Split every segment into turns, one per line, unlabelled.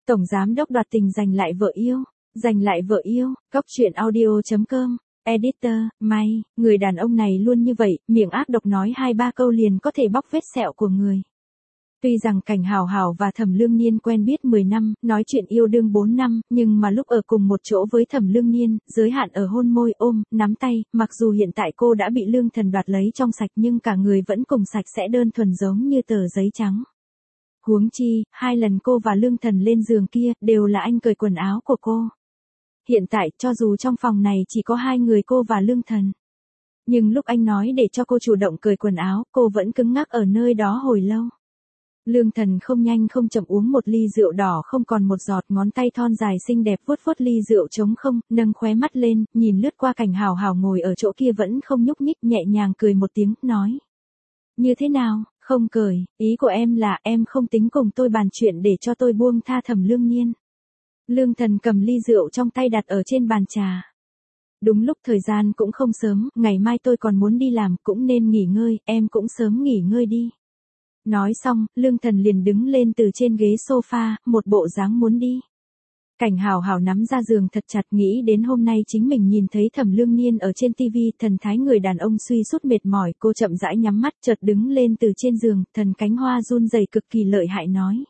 Tổng giám đốc đoạt tình giành lại vợ yêu. Giành lại vợ yêu, Góc truyện audio.com, editor, May, người đàn ông này luôn như vậy, miệng ác độc nói 2-3 câu liền có thể bóc vết sẹo của người. Tuy rằng Cảnh Hào Hào và Thẩm Lương Niên quen biết 10 năm, nói chuyện yêu đương 4 năm, nhưng mà lúc ở cùng một chỗ với Thẩm Lương Niên, giới hạn ở hôn môi ôm, nắm tay, mặc dù hiện tại cô đã bị Lương Thần đoạt lấy trong sạch nhưng cả người vẫn cùng sạch sẽ đơn thuần giống như tờ giấy trắng. Huống chi, 2 lần cô và Lương Thần lên giường kia, đều là anh cởi quần áo của cô. Hiện tại, cho dù trong phòng này chỉ có 2 người cô và Lương Thần. Nhưng lúc anh nói để cho cô chủ động cởi quần áo, cô vẫn cứng ngắc ở nơi đó hồi lâu. Lương Thần không nhanh không chậm uống một ly rượu đỏ không còn một giọt, ngón tay thon dài xinh đẹp vuốt vuốt ly rượu trống không, nâng khóe mắt lên, nhìn lướt qua Cảnh Hào Hào ngồi ở chỗ kia vẫn không nhúc nhích, nhẹ nhàng cười một tiếng, nói. Như thế nào, không cởi, ý của em là em không tính cùng tôi bàn chuyện để cho tôi buông tha Thẩm Lương Niên. Lương Thần cầm ly rượu trong tay đặt ở trên bàn trà. Đúng lúc thời gian cũng không sớm, ngày mai tôi còn muốn đi làm, cũng nên nghỉ ngơi, em cũng sớm nghỉ ngơi đi. Nói xong, Lương Thần liền đứng lên từ trên ghế sofa, một bộ dáng muốn đi. Cảnh Hào Hào nắm ra giường thật chặt, nghĩ đến hôm nay chính mình nhìn thấy Thẩm Lương Niên ở trên tivi, thần thái người đàn ông suy sút mệt mỏi, cô chậm rãi nhắm mắt, chợt đứng lên từ trên giường, thần cánh hoa run rẩy cực kỳ lợi hại nói.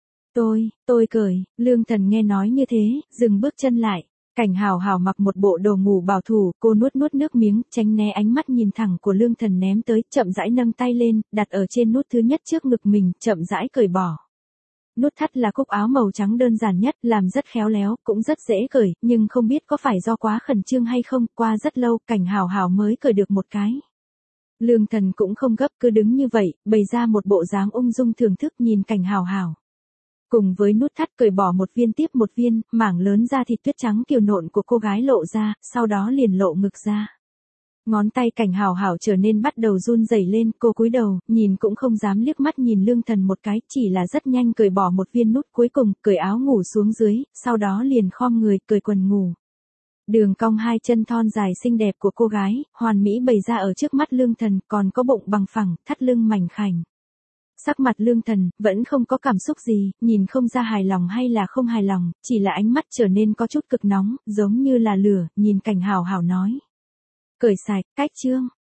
Tôi cởi. Lương Thần nghe nói như thế, dừng bước chân lại. Cảnh Hào Hào mặc một bộ đồ ngủ bảo thủ, cô nuốt nước miếng, tránh né ánh mắt nhìn thẳng của Lương Thần ném tới, chậm rãi nâng tay lên, đặt ở trên nút thứ nhất trước ngực mình, chậm rãi cởi bỏ. Nút thắt là cúc áo màu trắng đơn giản nhất, làm rất khéo léo, cũng rất dễ cởi, nhưng không biết có phải do quá khẩn trương hay không, qua rất lâu, Cảnh Hào Hào mới cởi được một cái. Lương Thần cũng không gấp, cứ đứng như vậy, bày ra một bộ dáng ung dung thưởng thức nhìn Cảnh Hào Hào. Cùng với nút thắt cởi bỏ một viên tiếp một viên, mảng lớn da thịt tuyết trắng kiều nộn của cô gái lộ ra, sau đó liền lộ ngực ra. Ngón tay Cảnh Hào Hào trở nên bắt đầu run rẩy lên, cô cúi đầu, nhìn cũng không dám liếc mắt nhìn Lương Thần một cái, chỉ là rất nhanh cởi bỏ một viên nút cuối cùng, cởi áo ngủ xuống dưới, sau đó liền khom người, cởi quần ngủ. Đường cong 2 chân thon dài xinh đẹp của cô gái, hoàn mỹ bày ra ở trước mắt Lương Thần, còn có bụng bằng phẳng, thắt lưng mảnh khảnh. Sắc mặt Lương Thần, vẫn không có cảm xúc gì, nhìn không ra hài lòng hay là không hài lòng, chỉ là ánh mắt trở nên có chút cực nóng, giống như là lửa, nhìn Cảnh Hào Hào nói. Cởi sạch, cách chương.